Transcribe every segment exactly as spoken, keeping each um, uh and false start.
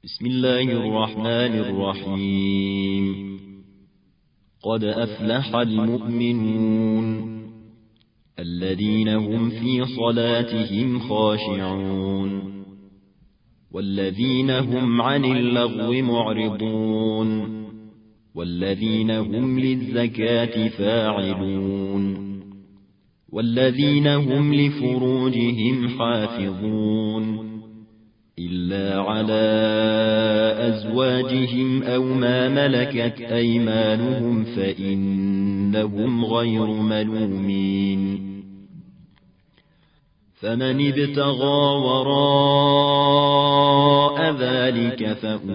بسم الله الرحمن الرحيم. قد أفلح المؤمنون الذين هم في صلاتهم خاشعون والذين هم عن اللغو معرضون والذين هم للزكاة فاعلون والذين هم لفروجهم حافظون إلا على أزواجهم أو ما ملكت أيمانهم فإنهم غير ملومين. فمن ابتغى وراء ذلك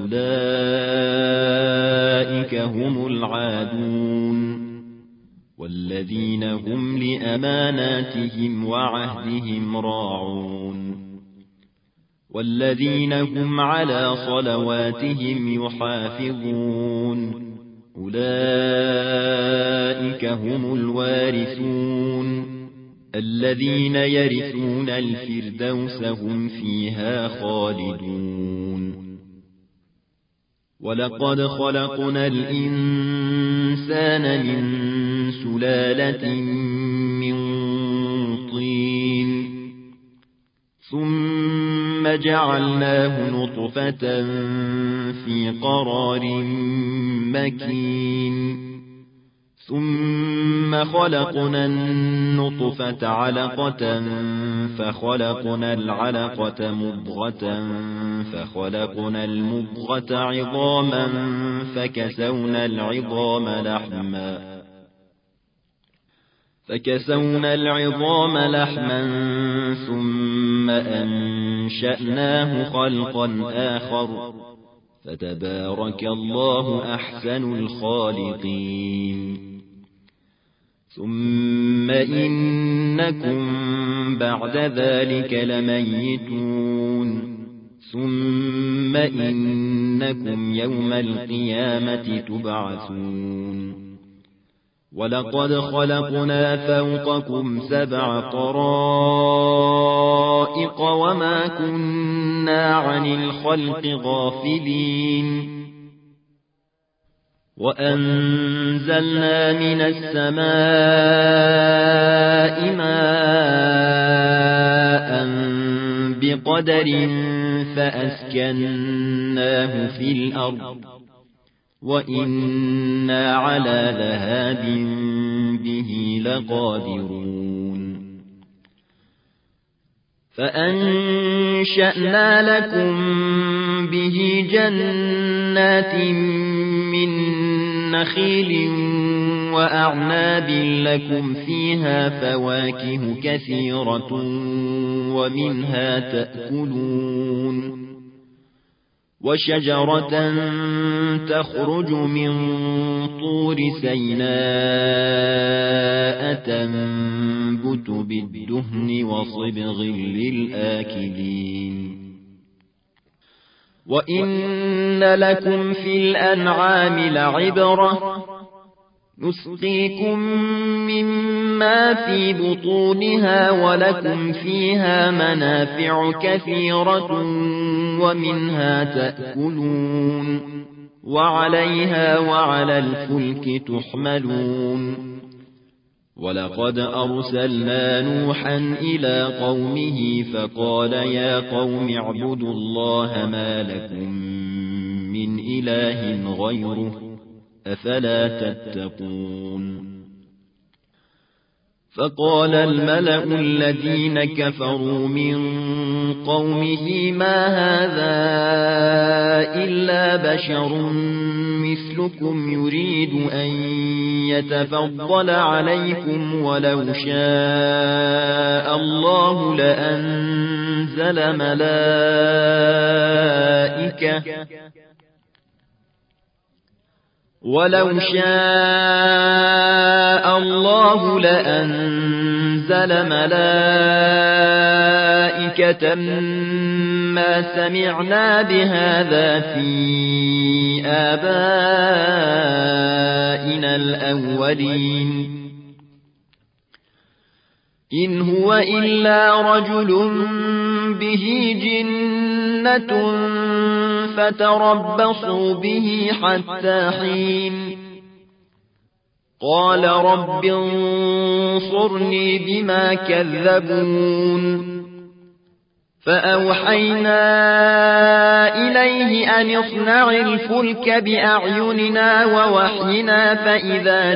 فأولئك هم العادون والذين هم لأماناتهم وعهدهم راعون والذين هم على صلواتهم يحافظون أولئك هم الوارثون الذين يرثون الفردوس هم فيها خالدون. ولقد خلقنا الإنسان من سلالة من طين ثم جعلناه نطفة في قرار مكين ثم خلقنا النطفة علقة فخلقنا العلقة مضغة فخلقنا المضغة عظاما فكسونا العظام لحما فكسونا العظام لحما ثم أنشأناه خلقا آخر فتبارك الله أحسن الخالقين. ثم إنكم بعد ذلك لميتون ثم إنكم يوم القيامة تبعثون. ولقد خلقنا فوقكم سبع طرائق وما كنا عن الخلق غافلين وأنزلنا من السماء ماء بقدر فأسكناه في الأرض وإنا على ذهاب به لقادرون. فأنشأنا لكم به جنات من نخيل وأعناب لكم فيها فواكه كثيرة ومنها تأكلون وشجرة تخرج من طور سيناء تنبت بالدهن وصبغ للآكلين. وإن لكم في الأنعام لعبرة نسقيكم مما في بطونها ولكم فيها منافع كثيرة ومنها تأكلون وعليها وعلى الفلك تحملون. ولقد أرسلنا نوحا إلى قومه فقال يا قوم اعبدوا الله ما لكم من إله غيره أفلا تتقون. فقال الملأ الذين كفروا من قومه ما هذا إلا بشر مثلكم يريد أن يتفضل عليكم ولو شاء الله لأنزل ملائكة ولو شاء الله لأنزل ملائكة ما سمعنا بهذا في آبائنا الأولين إن هو إلا رجل به جنة فتربصوا به حتى حين قال رب انصرني بما كذبون فأوحينا إليه أن اصنع الفلك بأعيننا ووحينا فإذا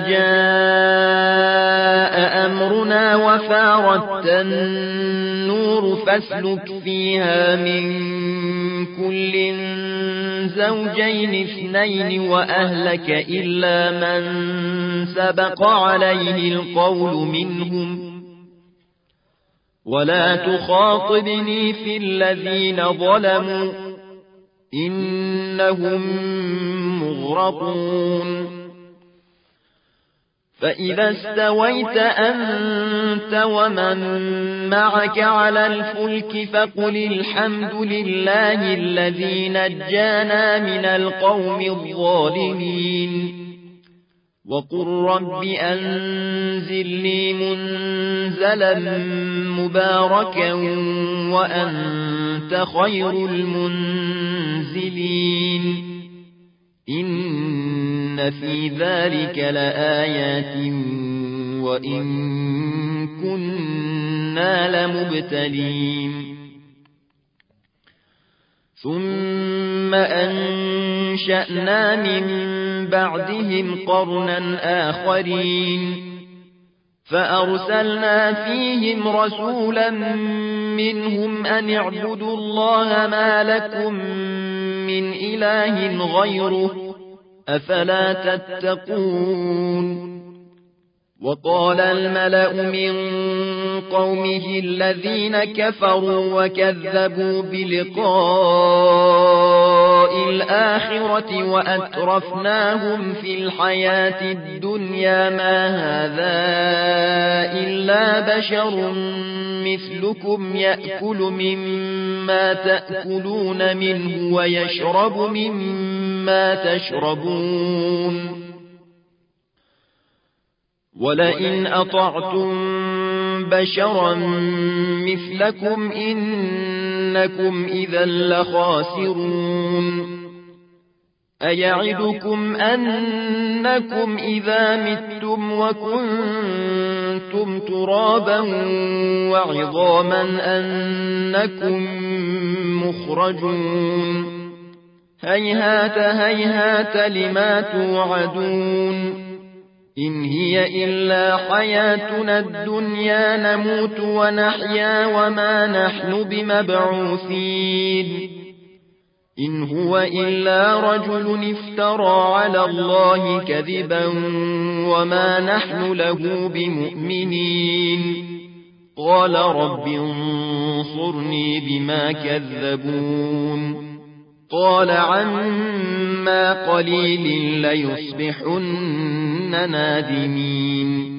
جاء أمرنا وفارت النور فاسلك فيها من كل زوجين اثنين وأهلك إلا من سبق عليه القول منهم ولا تخاطبني في الذين ظلموا إنهم مغرقون فإذا استويت أنت ومن معك على الفلك فقل الحمد لله الذي نجانا من القوم الظالمين وقل رب أنزلني منزلا مباركا وأنت خير المنزلين إن في ذلك لآيات وإن كنا لمبتلين ثم أنشأنا من بعدهم قرنا آخرين فأرسلنا فيهم رسولا منهم أن اعبدوا الله ما لكم من إله غيره أفلا تتقون وقال الملأ من قومه الذين كفروا وكذبوا بلقاء الآخرة وأترفناهم في الحياة الدنيا ما هذا إلا بشر مثلكم يأكل مما تأكلون منه ويشرب مما تشربون ولئن أطعتم بشرا مثلكم إنكم إذا لخاسرون أيعدكم أنكم إذا متم وكنتم ترابا وعظاما أنكم مخرجون هيهات هيهات لما توعدون إن هي إلا حياتنا الدنيا نموت ونحيا وما نحن بمبعوثين إن هو إلا رجل افترى على الله كذبا وما نحن له بمؤمنين قال رب انصرني بما كذبون قال عما قليل ليصبحن نادمين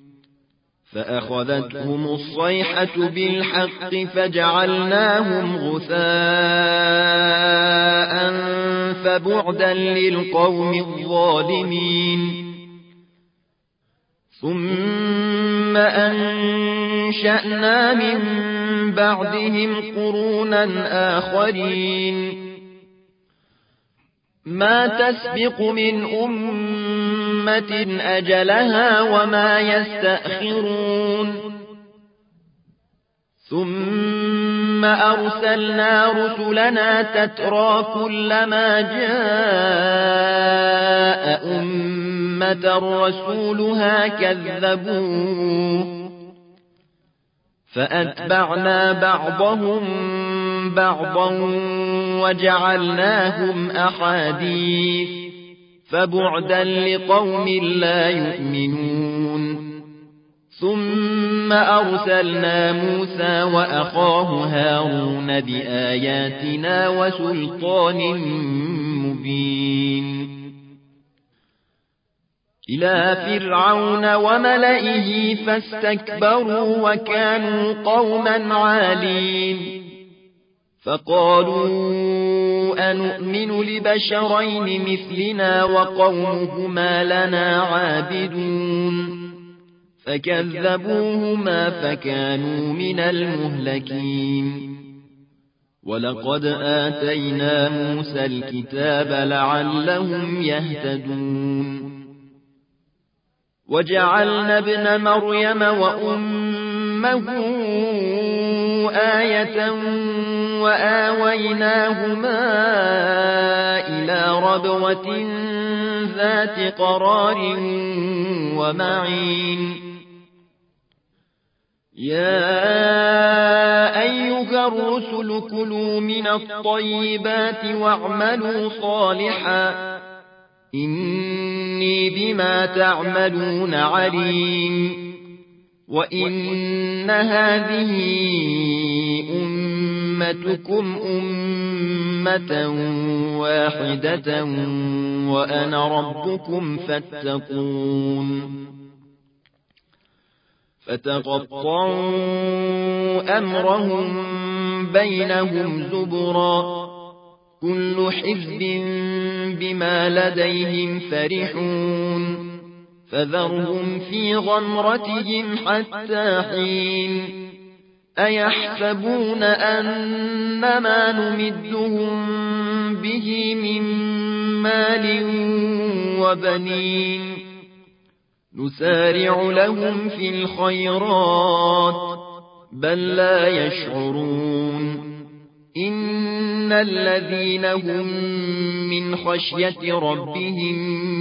فأخذتهم الصيحة بالحق فجعلناهم غثاء فبعدا للقوم الظالمين ثم أنشأنا من بعدهم قرونا آخرين ما تسبق من أمة أجلها وما يستأخرون ثم أرسلنا رسلنا تترى كلما جاء أمة رسولها كذبوه فأتبعنا بعضهم بعضا وجعلناهم أحاديث فبعدا لقوم لا يؤمنون ثم أرسلنا موسى وأخاه هارون بآياتنا وسلطان مبين إلى فرعون وملئه فاستكبروا وكانوا قوما عالين فقالوا أنؤمن لبشرين مثلنا وقومهما لنا عابدون فكذبوهما فكانوا من المهلكين ولقد آتينا موسى الكتاب لعلهم يهتدون وجعلنا ابن مريم وأمه آية وآويناهما إلى ربوة ذات قرار ومعين يا أيها الرسل كلوا من الطيبات واعملوا صالحا إني بما تعملون عليم وإن هذه أمتكم أمة واحدة وأنا ربكم فاتقون فتقطعوا أمرهم بينهم زبرا كل حزب بما لديهم فرحون فذرهم في غمرتهم حتى حين أيحسبون أن ما نمدهم به من مال وبنين نسارع لهم في الخيرات بل لا يشعرون إن الذين هم من خشية ربهم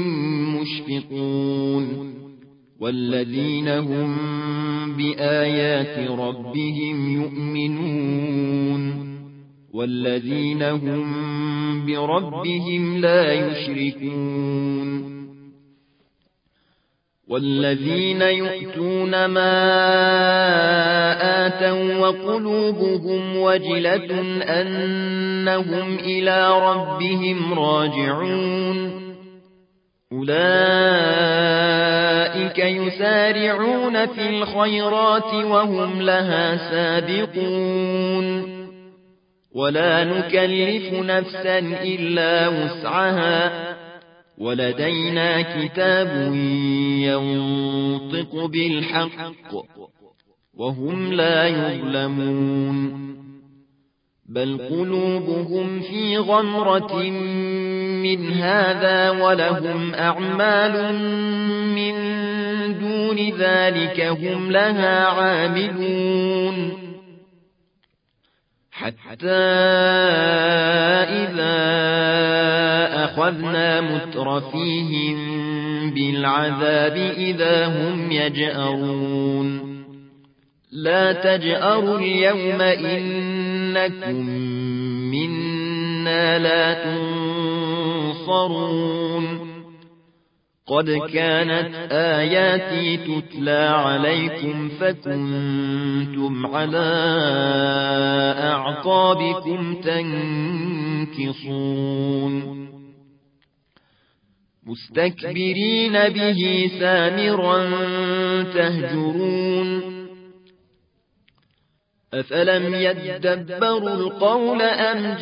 مشفقون والذين هم بآيات ربهم يؤمنون والذين هم بربهم لا يشركون والذين يؤتون ما آتوا وقلوبهم وجلة أنهم إلى ربهم راجعون أولئك يسارعون في الخيرات وهم لها سابقون ولا نكلف نفسا إلا وسعها ولدينا كتاب ينطق بالحق وهم لا يظلمون بل قلوبهم في غمرة من هذا ولهم أعمال من دون ذلك هم لها عاملون حتى إذا أخذنا مترفيهم بالعذاب إذا هم يجأرون لا تجأروا اليوم إنكم منا لا تنصرون قد كانت آياتي تتلى عليكم فكنتم على أعقابكم تنكصون مستكبرين به سامرا تهجرون أفلم يدبروا القول أم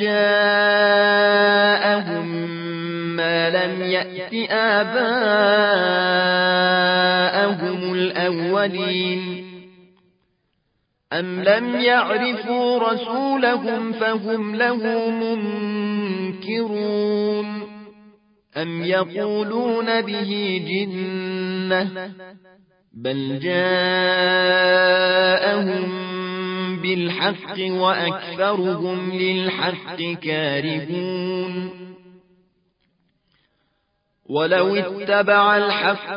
جاءهم ما لم يأت آباءهم الأولين أم لم يعرفوا رسولهم فهم له منكرون أم يقولون به جنة بل جاءهم بالحق وأكثرهم للحق كارهون ولو اتبع الحق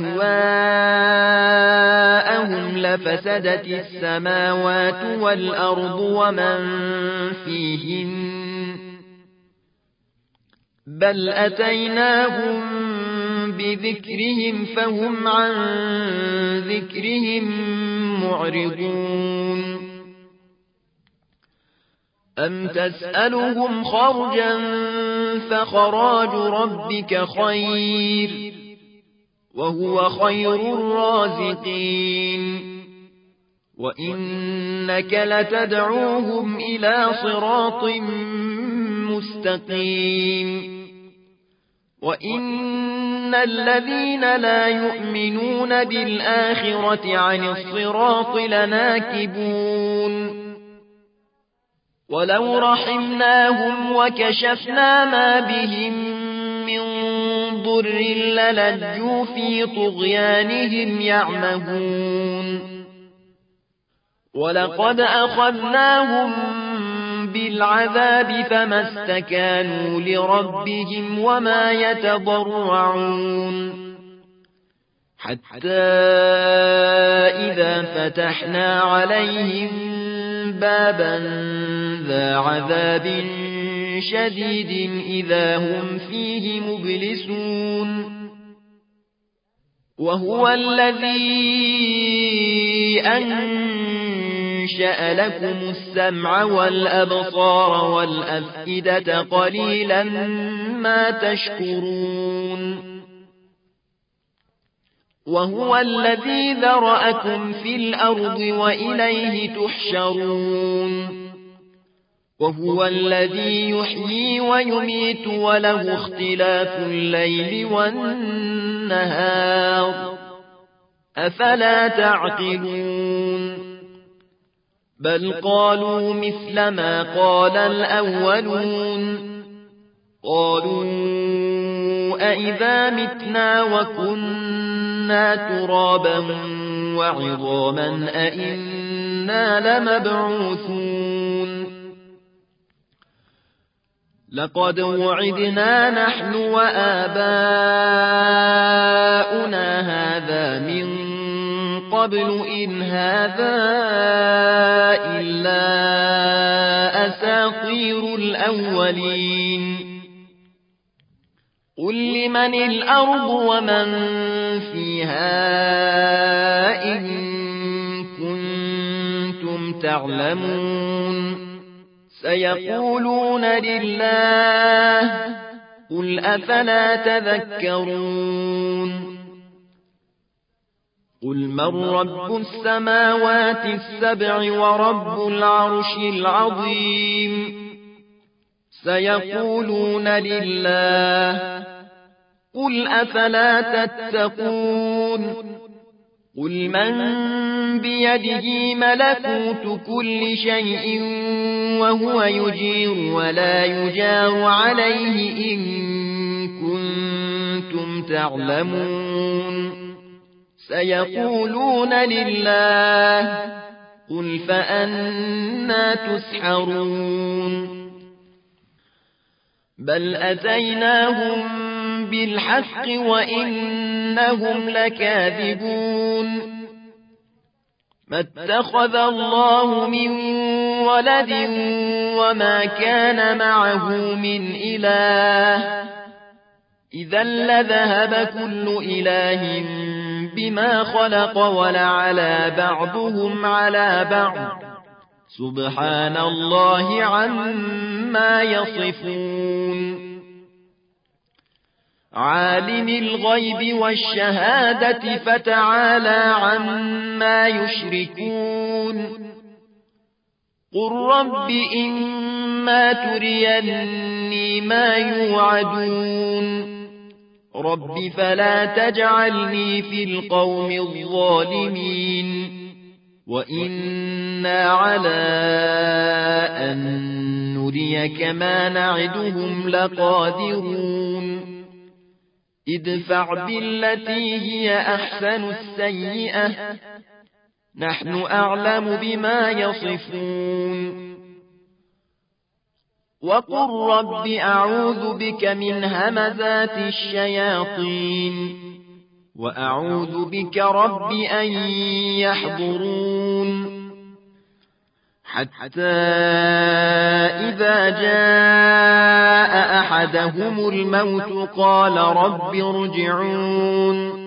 أهواءهم لفسدت السماوات والأرض ومن فيهن بل أتيناهم بذكرهم فهم عن ذكرهم معرضون أم تسألهم خرجا فخراج ربك خير وهو خير الرازقين وإنك لتدعوهم إلى صراط مستقيم وإن الذين لا يؤمنون بالآخرة عن الصراط لناكبون ولو رحمناهم وكشفنا ما بهم من ضر للجوا في طغيانهم يعمهون ولقد أخذناهم بالعذاب فما استكانوا لربهم وما يتضرعون حتى إذا فتحنا عليهم بابا ذا عذاب شديد إذا هم فيه مبلسون وهو الذي أنشأ لكم السمع والأبصار والأفئدة قليلا ما تشكرون وهو الذي ذرأكم في الأرض وإليه تحشرون وهو الذي يحيي ويميت وله اختلاف الليل والنهار أفلا تعقلون بل قالوا مثل ما قال الأولون قالوا أئذا متنا وكنا ترابا وعظاما أئنا لمبعوثون لقد وعدنا نحن وآباؤنا هذا من قبل إن هذا إلا أساطير الأولين قل لمن الأرض ومن فيها إن كنتم تعلمون سيقولون لله قل أفلا تذكرون قل من رب السماوات السبع ورب العرش العظيم سيقولون لله قل أفلا تتقون قل من بيده ملكوت كل شيء وهو يجير ولا يجار عليه إن كنتم تعلمون سيقولون لله قل فأنا تسحرون بل أتيناهم بالحق وإنهم لكاذبون ما اتخذ الله من ولد وما كان معه من إله إذا لذهب كل إله بما خلق ولعلى بعضهم على بعض سبحان الله عما يصفون عالم الغيب والشهادة فتعالى عما يشركون قل رب إما تريني ما يوعدون رب فلا تجعلني في القوم الظالمين وإنا على أن نريك ما نعدهم لقادرون ادفع بالتي هي أحسن السيئة نحن أعلم بما يصفون وقل رب أعوذ بك من همزات الشياطين وأعوذ بك رب أن يحضرون حتى إذا جاء أحدهم الموت قال رب ارجعون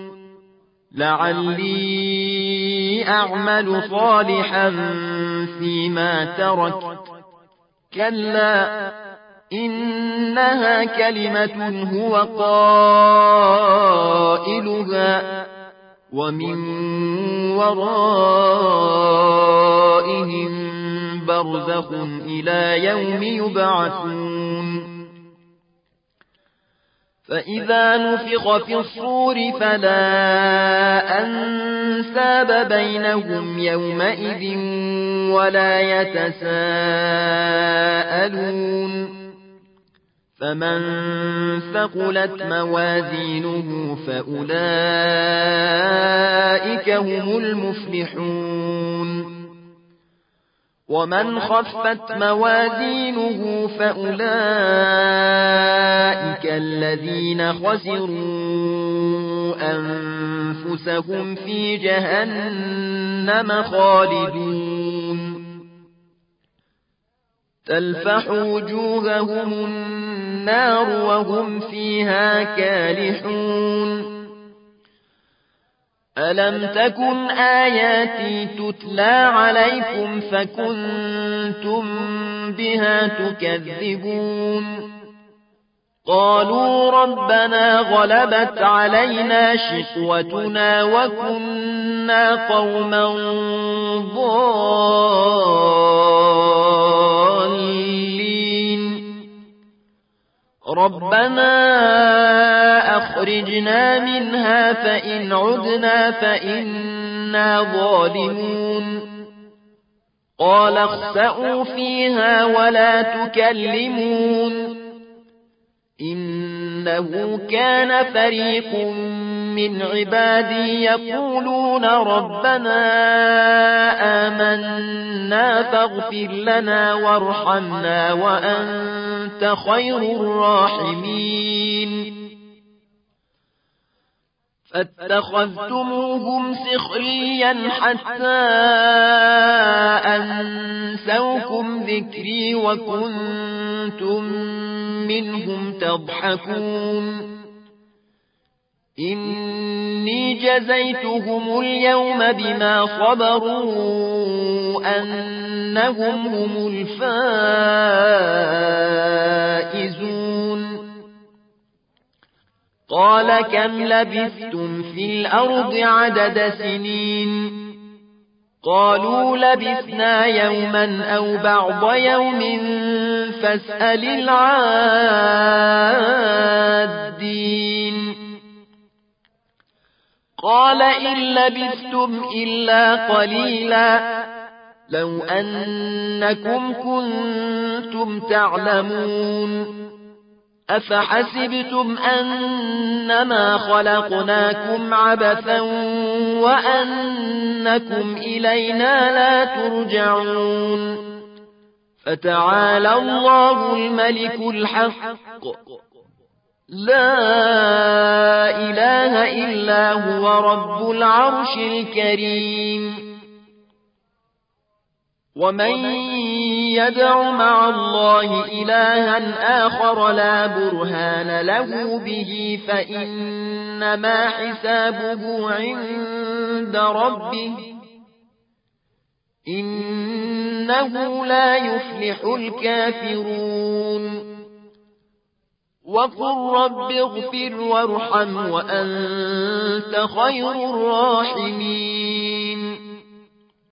لعلي أعمل صالحا فيما تركت كلا إنها كلمة هو قائلها ومن ورائهم برزخ إلى يوم يبعثون فإذا نفخ في الصور فلا أنساب بينهم يومئذ ولا يتساءلون فمن ثقلت موازينه فأولئك هم المفلحون ومن خفت موازينه فأولئك الذين خسروا أنفسهم في جهنم خالدون تلفح وجوههم النار وهم فيها كالحون ألم تكن آياتي تتلى عليكم فكنتم بها تكذبون قالوا ربنا غلبت علينا شقوتنا وكنا قوما ضالين ربنا أخرجنا منها فإن عدنا فإنا ظالمون قال اخسئوا فيها ولا تكلمون إنه كان فريق من عبادي يقولون ربنا آمنا فاغفر لنا وارحمنا وأنت خير الراحمين فاتخذتموهم سخريا حتى أنسوكم ذكري وكنتم منهم تضحكون إني جزيتهم اليوم بما صبروا أنهم هم الفائزون قال كم لبثتم في الأرض عدد سنين قالوا لبثنا يوما أو بعض يوم فاسأل العادين قال إن لبثتم إلا قليلا لو أنكم كنتم تعلمون أفحسبتم أنما خلقناكم عبثا وأنكم إلينا لا ترجعون فتعالى الله الملك الحق لا إله إلا هو رب العرش الكريم ومن يدع مع الله إلها آخر لا برهان له به فإنما حسابه عند ربه إنه لا يفلح الكافرون وقل رب اغفر وارحم وأنت خير الراحمين